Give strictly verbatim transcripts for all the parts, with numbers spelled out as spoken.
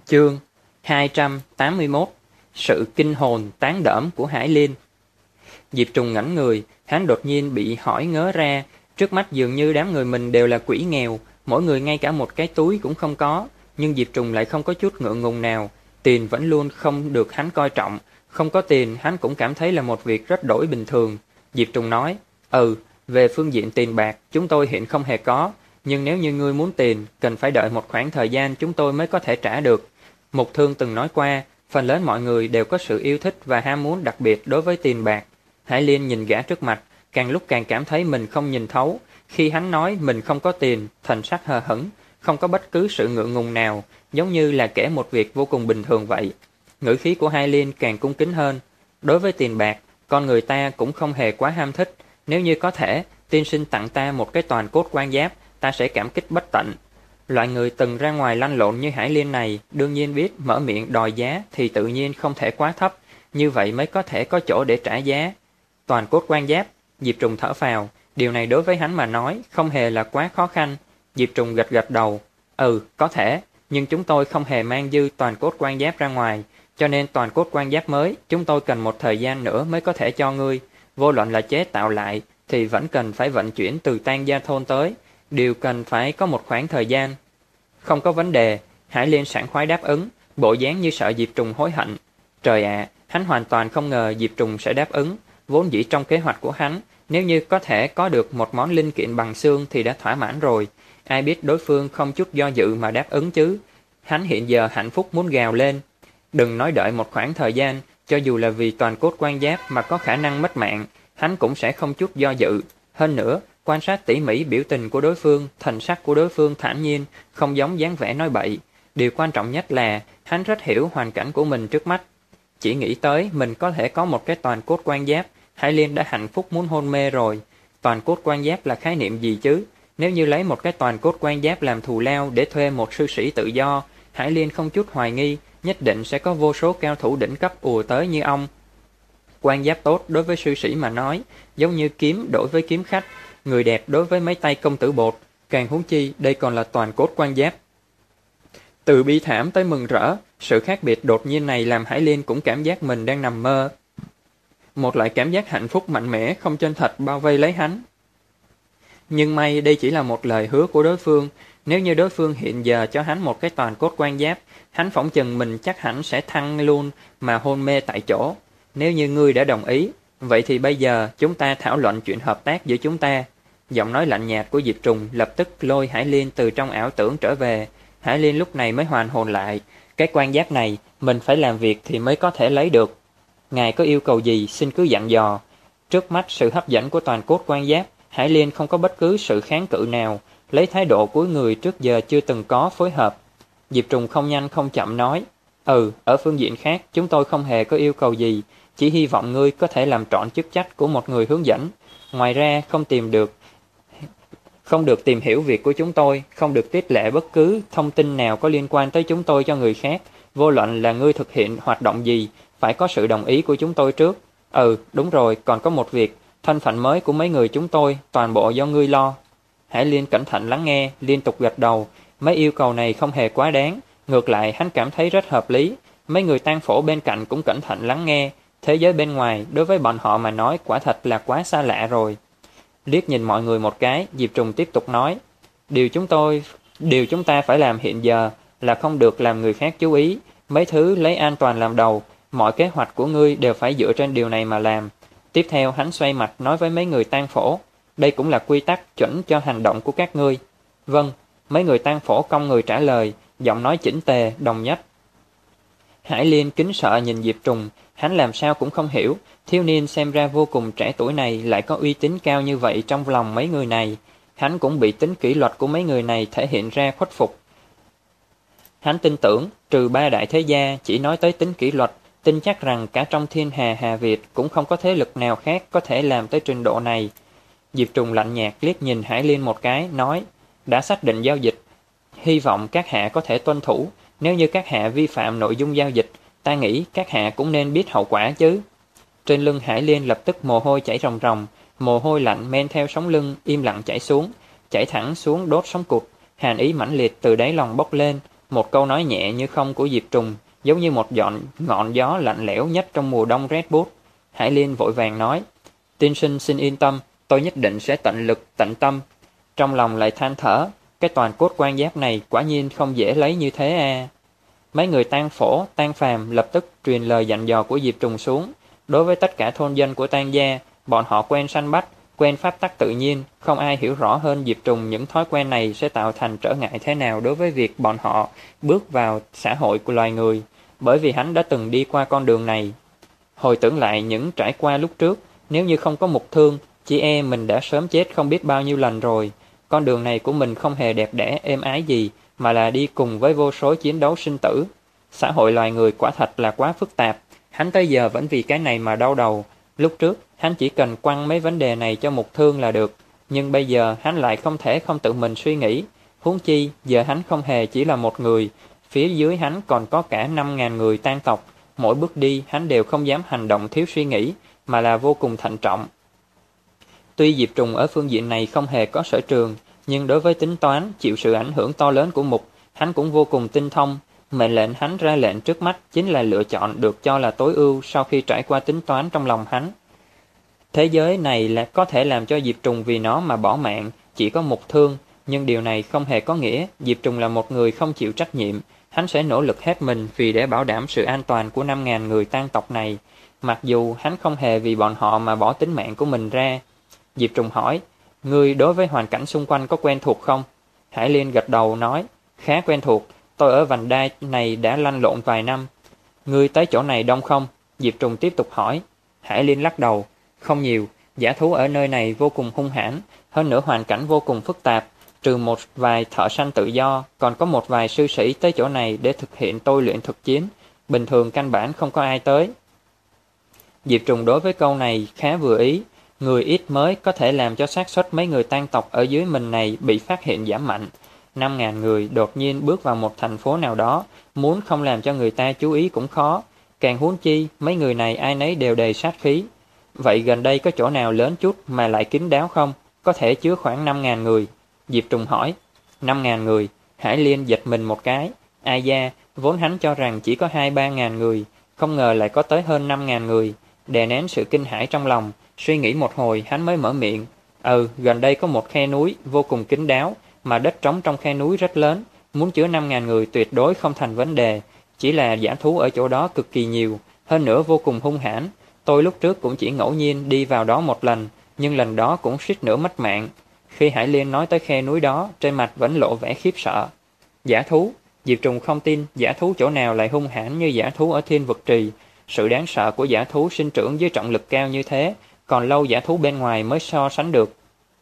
Chương hai trăm tám mươi mốt. Sự kinh hồn tán đỡm của Hải Liên. Diệp Trùng ngẩng người, hắn đột nhiên bị hỏi ngớ ra, trước mắt dường như đám người mình đều là quỷ nghèo, mỗi người ngay cả một cái túi cũng không có, nhưng Diệp Trùng lại không có chút ngượng ngùng nào, tiền vẫn luôn không được hắn coi trọng, không có tiền hắn cũng cảm thấy là một việc rất đổi bình thường. Diệp Trùng nói, ừ, về phương diện tiền bạc, chúng tôi hiện không hề có, nhưng nếu như ngươi muốn tiền, cần phải đợi một khoảng thời gian chúng tôi mới có thể trả được. Mục Thương từng nói qua, phần lớn mọi người đều có sự yêu thích và ham muốn đặc biệt đối với tiền bạc. Hải Liên nhìn gã trước mặt, càng lúc càng cảm thấy mình không nhìn thấu. Khi hắn nói mình không có tiền, thần sắc hờ hững, không có bất cứ sự ngượng ngùng nào, giống như là kể một việc vô cùng bình thường vậy. Ngữ khí của Hải Liên càng cung kính hơn. Đối với tiền bạc, con người ta cũng không hề quá ham thích. Nếu như có thể, tiên sinh tặng ta một cái toàn cốt quan giáp, ta sẽ cảm kích bất tận. Loại người từng ra ngoài lăn lộn như Hải Liên này đương nhiên biết mở miệng đòi giá thì tự nhiên không thể quá thấp, như vậy mới có thể có chỗ để trả giá. Toàn cốt quan giáp, Diệp Trùng thở phào, điều này đối với hắn mà nói không hề là quá khó khăn. Diệp Trùng gật gật đầu, ừ, có thể, nhưng chúng tôi không hề mang dư toàn cốt quan giáp ra ngoài, cho nên toàn cốt quan giáp mới chúng tôi cần một thời gian nữa mới có thể cho ngươi. Vô luận là chế tạo lại thì vẫn cần phải vận chuyển từ Tan Gia Thôn tới, đều cần phải có một khoảng thời gian. Không có vấn đề, Hải Liên sảng khoái đáp ứng, bộ dáng như sợ Diệp Trùng hối hận. Trời ạ, hắn hoàn toàn không ngờ Diệp Trùng sẽ đáp ứng, vốn dĩ trong kế hoạch của hắn, nếu như có thể có được một món linh kiện bằng xương thì đã thỏa mãn rồi. Ai biết đối phương không chút do dự mà đáp ứng chứ. Hắn hiện giờ hạnh phúc muốn gào lên. Đừng nói đợi một khoảng thời gian, cho dù là vì toàn cốt quan giáp mà có khả năng mất mạng, hắn cũng sẽ không chút do dự. Hơn nữa, quan sát tỉ mỉ biểu tình của đối phương, thần sắc của đối phương thản nhiên, không giống dáng vẻ nói bậy. Điều quan trọng nhất là hắn rất hiểu hoàn cảnh của mình trước mắt. Chỉ nghĩ tới mình có thể có một cái toàn cốt quan giáp, Hải Liên đã hạnh phúc muốn hôn mê rồi. Toàn cốt quan giáp là khái niệm gì chứ? Nếu như lấy một cái toàn cốt quan giáp làm thù lao để thuê một sư sĩ tự do, Hải Liên không chút hoài nghi, nhất định sẽ có vô số cao thủ đỉnh cấp ùa tới như ông. Quan giáp tốt đối với sư sĩ mà nói, giống như kiếm đối với kiếm khách, người đẹp đối với mấy tay công tử bột, càng huống chi đây còn là toàn cốt quan giáp. Từ bi thảm tới mừng rỡ, sự khác biệt đột nhiên này làm Hải Liên cũng cảm giác mình đang nằm mơ. Một loại cảm giác hạnh phúc mạnh mẽ không chân thật bao vây lấy hắn. Nhưng may đây chỉ là một lời hứa của đối phương, nếu như đối phương hiện giờ cho hắn một cái toàn cốt quan giáp, hắn phỏng chừng mình chắc hẳn sẽ thăng luôn mà hôn mê tại chỗ. Nếu như ngươi đã đồng ý, vậy thì bây giờ chúng ta thảo luận chuyện hợp tác giữa chúng ta. Giọng nói lạnh nhạt của Diệp Trùng lập tức lôi Hải Liên từ trong ảo tưởng trở về. Hải Liên lúc này mới hoàn hồn lại. Cái quan giáp này mình phải làm việc thì mới có thể lấy được. Ngài có yêu cầu gì xin cứ dặn dò. Trước mắt sự hấp dẫn của toàn cốt quan giáp, Hải Liên không có bất cứ sự kháng cự nào, lấy thái độ của người trước giờ chưa từng có phối hợp. Diệp Trùng không nhanh không chậm nói, ừ, ở phương diện khác chúng tôi không hề có yêu cầu gì, chỉ hy vọng ngươi có thể làm trọn chức trách của một người hướng dẫn. Ngoài ra không tìm được Không được tìm hiểu việc của chúng tôi, không được tiết lộ bất cứ thông tin nào có liên quan tới chúng tôi cho người khác. Vô luận là ngươi thực hiện hoạt động gì, phải có sự đồng ý của chúng tôi trước. Ừ, đúng rồi, còn có một việc, thân phận mới của mấy người chúng tôi, toàn bộ do ngươi lo. Hải Liên cẩn thận lắng nghe, liên tục gật đầu. Mấy yêu cầu này không hề quá đáng, ngược lại hắn cảm thấy rất hợp lý. Mấy người tang phổ bên cạnh cũng cẩn thận lắng nghe. Thế giới bên ngoài, đối với bọn họ mà nói quả thật là quá xa lạ rồi. Liếc nhìn mọi người một cái, Diệp Trùng tiếp tục nói, điều chúng tôi, điều chúng ta phải làm hiện giờ là không được làm người khác chú ý, mấy thứ lấy an toàn làm đầu, mọi kế hoạch của ngươi đều phải dựa trên điều này mà làm. Tiếp theo hắn xoay mặt nói với mấy người tang phổ, đây cũng là quy tắc chuẩn cho hành động của các ngươi. Vâng, mấy người tang phổ cong người trả lời, giọng nói chỉnh tề, đồng nhất. Hải Liên kính sợ nhìn Diệp Trùng, hắn làm sao cũng không hiểu, thiếu niên xem ra vô cùng trẻ tuổi này lại có uy tín cao như vậy trong lòng mấy người này. Hắn cũng bị tính kỷ luật của mấy người này thể hiện ra khuất phục. Hắn tin tưởng, trừ ba đại thế gia chỉ nói tới tính kỷ luật, tin chắc rằng cả trong thiên hà Hà Việt cũng không có thế lực nào khác có thể làm tới trình độ này. Diệp Trùng lạnh nhạt liếc nhìn Hải Liên một cái, nói, đã xác định giao dịch, hy vọng các hạ có thể tuân thủ. Nếu như các hạ vi phạm nội dung giao dịch, ta nghĩ các hạ cũng nên biết hậu quả chứ. Trên lưng Hải Liên lập tức mồ hôi chảy ròng ròng, mồ hôi lạnh men theo sống lưng im lặng chảy xuống, chảy thẳng xuống đốt sống cụt, hàn ý mãnh liệt từ đáy lòng bốc lên, Một câu nói nhẹ như không của Diệp Trùng, giống như một dọn ngọn gió lạnh lẽo nhất trong mùa đông rét buốt. Hải Liên vội vàng nói, tiên sinh xin yên tâm, tôi nhất định sẽ tận lực tận tâm. Trong lòng lại than thở, cái toàn cốt quan giáp này quả nhiên không dễ lấy như thế à. Mấy người Tang Phổ, Tang Phàm lập tức truyền lời dặn dò của Diệp Trùng xuống. Đối với tất cả thôn dân của Tang gia, bọn họ quen săn bắt, quen pháp tắc tự nhiên, không ai hiểu rõ hơn Diệp Trùng những thói quen này sẽ tạo thành trở ngại thế nào đối với việc bọn họ bước vào xã hội của loài người, bởi vì hắn đã từng đi qua con đường này. Hồi tưởng lại những trải qua lúc trước, nếu như không có mục thương, chỉ e mình đã sớm chết không biết bao nhiêu lần rồi. Con đường này của mình không hề đẹp đẽ êm ái gì, mà là đi cùng với vô số chiến đấu sinh tử. Xã hội loài người quả thật là quá phức tạp, hắn tới giờ vẫn vì cái này mà đau đầu. Lúc trước, hắn chỉ cần quăng mấy vấn đề này cho mục thương là được, nhưng bây giờ hắn lại không thể không tự mình suy nghĩ. Huống chi, giờ hắn không hề chỉ là một người, phía dưới hắn còn có cả năm ngàn người Tang tộc. Mỗi bước đi, hắn đều không dám hành động thiếu suy nghĩ, mà là vô cùng thận trọng. Tuy Diệp Trùng ở phương diện này không hề có sở trường, nhưng đối với tính toán, chịu sự ảnh hưởng to lớn của mục, hắn cũng vô cùng tinh thông. Mệnh lệnh hắn ra lệnh trước mắt chính là lựa chọn được cho là tối ưu sau khi trải qua tính toán trong lòng hắn. Thế giới này là có thể làm cho Diệp Trùng vì nó mà bỏ mạng, chỉ có mục thương, nhưng điều này không hề có nghĩa Diệp Trùng là một người không chịu trách nhiệm. Hắn sẽ nỗ lực hết mình vì để bảo đảm sự an toàn của năm ngàn người Tang tộc này, mặc dù hắn không hề vì bọn họ mà bỏ tính mạng của mình ra. Diệp Trùng hỏi, ngươi đối với hoàn cảnh xung quanh có quen thuộc không? Hải Liên gật đầu nói, khá quen thuộc, tôi ở vành đai này đã lăn lộn vài năm. Ngươi tới chỗ này đông không? Diệp Trùng tiếp tục hỏi. Hải Liên lắc đầu, không nhiều, dã thú ở nơi này vô cùng hung hãn, hơn nữa hoàn cảnh vô cùng phức tạp, trừ một vài thợ săn tự do, còn có một vài sư sĩ tới chỗ này để thực hiện tôi luyện thực chiến, bình thường căn bản không có ai tới. Diệp Trùng đối với câu này khá vừa ý, người ít mới có thể làm cho xác suất mấy người Tang tộc ở dưới mình này bị phát hiện giảm mạnh. Năm ngàn người đột nhiên bước vào một thành phố nào đó, muốn không làm cho người ta chú ý cũng khó, càng huống chi mấy người này ai nấy đều đầy sát khí. Vậy gần đây có chỗ nào lớn chút mà lại kín đáo không? Có thể chứa khoảng năm ngàn người. Diệp Trùng hỏi. Năm ngàn người. Hải Liên giật mình một cái. Ai da, vốn hắn cho rằng chỉ có hai ba ngàn người, không ngờ lại có tới hơn năm ngàn người. Đè nén sự kinh hãi trong lòng, suy nghĩ một hồi hắn mới mở miệng. Ừ, gần đây có một khe núi vô cùng kín đáo, mà đất trống trong khe núi rất lớn, muốn chứa năm ngàn người tuyệt đối không thành vấn đề. Chỉ là dã thú ở chỗ đó cực kỳ nhiều, hơn nữa vô cùng hung hãn. Tôi lúc trước cũng chỉ ngẫu nhiên đi vào đó một lần, nhưng lần đó cũng suýt nữa mất mạng. Khi Hải Liên nói tới khe núi đó, trên mặt vẫn lộ vẻ khiếp sợ. Dã thú? Diệp Trùng không tin dã thú chỗ nào lại hung hãn như dã thú ở Thiên Vực Trì. Sự đáng sợ của dã thú sinh trưởng dưới trọng lực cao như thế, còn lâu dã thú bên ngoài mới so sánh được.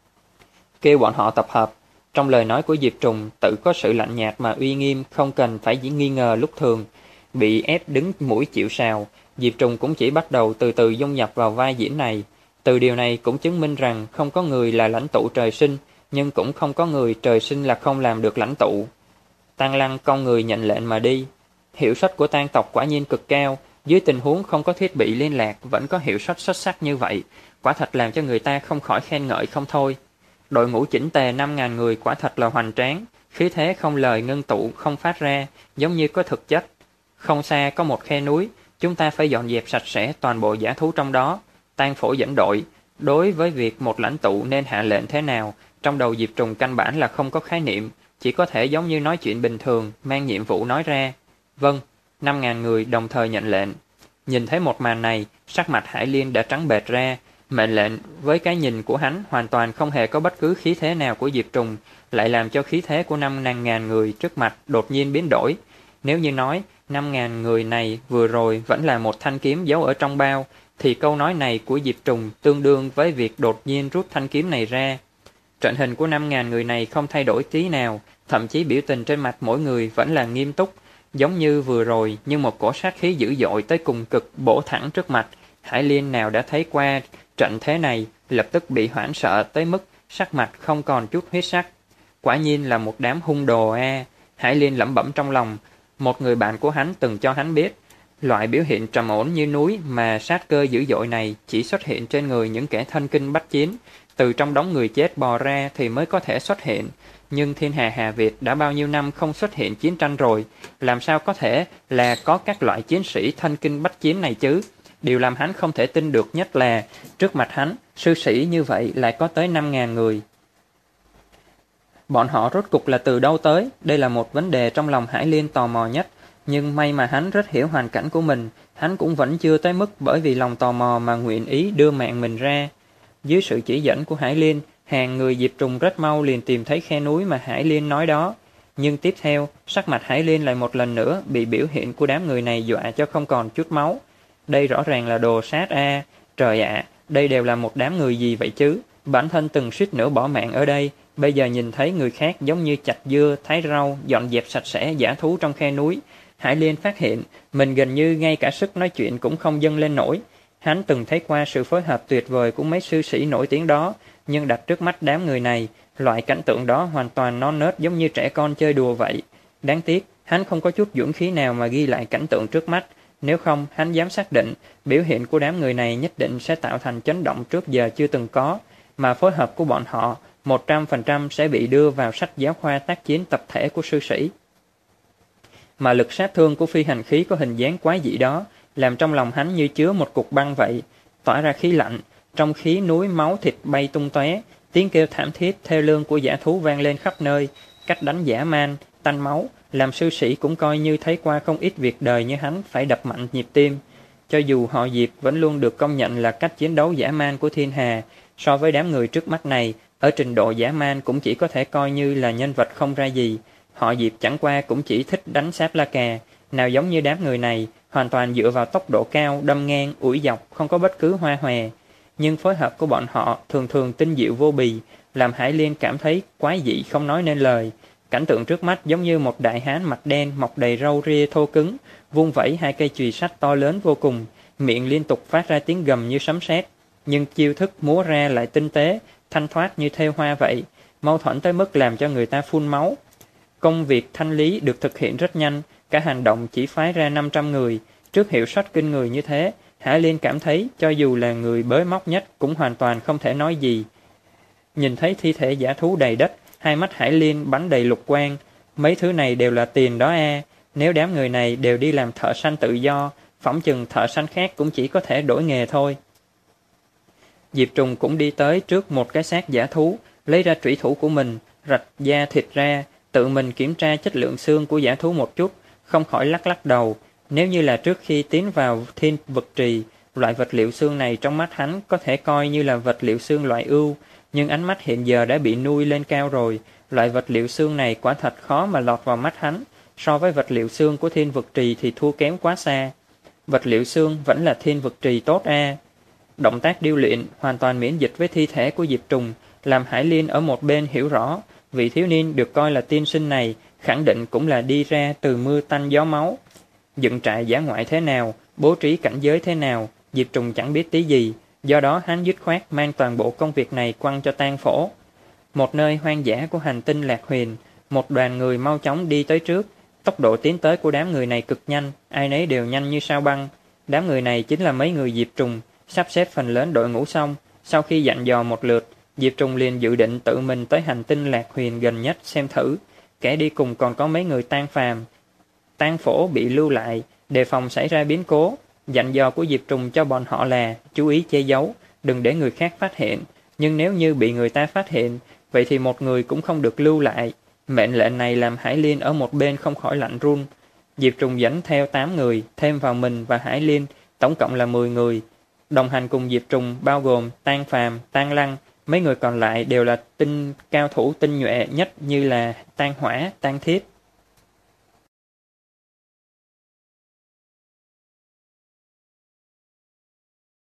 Kêu bọn họ tập hợp. Trong lời nói của Diệp Trùng tự có sự lạnh nhạt mà uy nghiêm, không cần phải chỉ nghi ngờ lúc thường. Bị ép đứng mũi chịu sào, Diệp Trùng cũng chỉ bắt đầu từ từ dung nhập vào vai diễn này. Từ điều này cũng chứng minh rằng không có người là lãnh tụ trời sinh, nhưng cũng không có người trời sinh là không làm được lãnh tụ. Tang Lăng cong người nhận lệnh mà đi. Hiệu suất của Tang tộc quả nhiên cực cao, dưới tình huống không có thiết bị liên lạc vẫn có hiệu suất xuất sắc như vậy, quả thật làm cho người ta không khỏi khen ngợi không thôi. Đội ngũ chỉnh tề năm ngàn người quả thật là hoành tráng, khí thế không lời ngưng tụ không phát ra, giống như có thực chất. Không xa có một khe núi, chúng ta phải dọn dẹp sạch sẽ toàn bộ dã thú trong đó. Tang Phổ dẫn đội, đối với việc một lãnh tụ nên hạ lệnh thế nào, trong đầu Diệp Trùng căn bản là không có khái niệm, chỉ có thể giống như nói chuyện bình thường, mang nhiệm vụ nói ra. Vâng, năm ngàn người đồng thời nhận lệnh. Nhìn thấy một màn này, sắc mặt Hải Liên đã trắng bệch ra. Mệnh lệnh với cái nhìn của hắn hoàn toàn không hề có bất cứ khí thế nào của Diệp Trùng, lại làm cho khí thế của năm ngàn người trước mặt đột nhiên biến đổi. Nếu như nói năm ngàn người này vừa rồi vẫn là một thanh kiếm giấu ở trong bao, thì câu nói này của Diệp Trùng tương đương với việc đột nhiên rút thanh kiếm này ra. Trận hình của năm ngàn người này không thay đổi tí nào, thậm chí biểu tình trên mặt mỗi người vẫn là nghiêm túc, giống như vừa rồi, nhưng một cổ sát khí dữ dội tới cùng cực bổ thẳng trước mặt. Hải Liên nào đã thấy qua trận thế này, lập tức bị hoảng sợ tới mức sắc mặt không còn chút huyết sắc. Quả nhiên là một đám hung đồ a. Hải Liên lẩm bẩm trong lòng. Một người bạn của hắn từng cho hắn biết, loại biểu hiện trầm ổn như núi mà sát cơ dữ dội này chỉ xuất hiện trên người những kẻ thân kinh bách chiến, từ trong đống người chết bò ra thì mới có thể xuất hiện. Nhưng thiên hà Hà Việt đã bao nhiêu năm không xuất hiện chiến tranh rồi, làm sao có thể là có các loại chiến sĩ thân kinh bách chiến này chứ? Điều làm hắn không thể tin được nhất là, trước mặt hắn, sư sĩ như vậy lại có tới năm ngàn người. Bọn họ rốt cục là từ đâu tới? Đây là một vấn đề trong lòng Hải Liên tò mò nhất. Nhưng may mà hắn rất hiểu hoàn cảnh của mình, hắn cũng vẫn chưa tới mức bởi vì lòng tò mò mà nguyện ý đưa mạng mình ra. Dưới sự chỉ dẫn của Hải Liên, hàng người Diệp Trùng rất mau liền tìm thấy khe núi mà Hải Liên nói đó. Nhưng tiếp theo, sắc mặt Hải Liên lại một lần nữa bị biểu hiện của đám người này dọa cho không còn chút máu. Đây rõ ràng là đồ sát a, trời ạ, đây đều là một đám người gì vậy chứ? Bản thân từng suýt nữa bỏ mạng ở đây, bây giờ nhìn thấy người khác giống như chặt dưa, thái rau, dọn dẹp sạch sẽ dã thú trong khe núi. Hải Liên phát hiện, mình gần như ngay cả sức nói chuyện cũng không dâng lên nổi. Hắn từng thấy qua sự phối hợp tuyệt vời của mấy sư sĩ nổi tiếng đó, nhưng đặt trước mắt đám người này, loại cảnh tượng đó hoàn toàn non nớt giống như trẻ con chơi đùa vậy. Đáng tiếc, hắn không có chút dũng khí nào mà ghi lại cảnh tượng trước mắt, nếu không hắn dám xác định, biểu hiện của đám người này nhất định sẽ tạo thành chấn động trước giờ chưa từng có, mà phối hợp của bọn họ một trăm phần trăm sẽ bị đưa vào sách giáo khoa tác chiến tập thể của sư sĩ. Mà lực sát thương của phi hành khí có hình dáng quái dị đó, làm trong lòng hắn như chứa một cục băng vậy, tỏa ra khí lạnh, trong khí núi máu thịt bay tung tóe, tiếng kêu thảm thiết thê lương của dã thú vang lên khắp nơi, cách đánh dã man, tanh máu, làm sư sĩ cũng coi như thấy qua không ít việc đời như hắn phải đập mạnh nhịp tim. Cho dù họ Diệp vẫn luôn được công nhận là cách chiến đấu dã man của thiên hà, so với đám người trước mắt này, ở trình độ dã man cũng chỉ có thể coi như là nhân vật không ra gì. Họ Diệp chẳng qua cũng chỉ thích đánh sáp la cà, nào giống như đám người này, hoàn toàn dựa vào tốc độ cao, đâm ngang, ủi dọc, không có bất cứ hoa hòe. Nhưng phối hợp của bọn họ thường thường tinh diệu vô bì, làm Hải Liên cảm thấy quái dị không nói nên lời. Cảnh tượng trước mắt giống như một đại hán mặt đen mọc đầy râu ria thô cứng, vung vẩy hai cây chùy sắt to lớn vô cùng, miệng liên tục phát ra tiếng gầm như sấm sét, nhưng chiêu thức múa ra lại tinh tế, thanh thoát như thêu hoa vậy, mâu thuẫn tới mức làm cho người ta phun máu. Công việc thanh lý được thực hiện rất nhanh, cả hành động chỉ phái ra năm trăm người. Trước hiệu suất kinh người như thế, Hải Liên cảm thấy cho dù là người bới móc nhất cũng hoàn toàn không thể nói gì. Nhìn thấy thi thể dã thú đầy đất, hai mắt Hải Liên bắn đầy lục quang. Mấy thứ này đều là tiền đó a. Nếu đám người này đều đi làm thợ săn tự do, phỏng chừng thợ săn khác cũng chỉ có thể đổi nghề thôi. Diệp Trùng cũng đi tới trước một cái xác dã thú, lấy ra trủy thủ của mình, rạch da thịt ra, tự mình kiểm tra chất lượng xương của dã thú một chút, không khỏi lắc lắc đầu. Nếu như là trước khi tiến vào thiên vực trì, loại vật liệu xương này trong mắt hắn có thể coi như là vật liệu xương loại ưu, nhưng ánh mắt hiện giờ đã bị nuôi lên cao rồi, loại vật liệu xương này quả thật khó mà lọt vào mắt hắn, so với vật liệu xương của thiên vực trì thì thua kém quá xa. Vật liệu xương vẫn là thiên vực trì tốt a. Động tác điêu luyện hoàn toàn miễn dịch với thi thể của Diệp Trùng, làm Hải Liên ở một bên hiểu rõ, vị thiếu niên được coi là tiên sinh này khẳng định cũng là đi ra từ mưa tanh gió máu. Dựng trại dã ngoại thế nào, bố trí cảnh giới thế nào, Diệp Trùng chẳng biết tí gì, do đó hắn dứt khoát mang toàn bộ công việc này quăng cho Tang Phổ. Một nơi hoang dã của hành tinh Lạc Huyền, một đoàn người mau chóng đi tới trước, tốc độ tiến tới của đám người này cực nhanh, ai nấy đều nhanh như sao băng. Đám người này chính là mấy người Diệp Trùng, sắp xếp phần lớn đội ngũ xong, sau khi dặn dò một lượt, Diệp Trùng liền dự định tự mình tới hành tinh Lạc Huyền gần nhất xem thử. Kẻ đi cùng còn có mấy người Tang Phàm. Tang Phổ bị lưu lại, đề phòng xảy ra biến cố. Dặn dò của Diệp Trùng cho bọn họ là chú ý che giấu, đừng để người khác phát hiện. Nhưng nếu như bị người ta phát hiện, vậy thì một người cũng không được lưu lại. Mệnh lệnh này làm Hải Liên ở một bên không khỏi lạnh run. Diệp Trùng dẫn theo tám người, thêm vào mình và Hải Liên, tổng cộng là mười người. Đồng hành cùng Diệp Trùng bao gồm Tang Phàm, Tang Lăng, mấy người còn lại đều là tinh cao thủ tinh nhuệ nhất như là Tang Hỏa, Tang Thiết.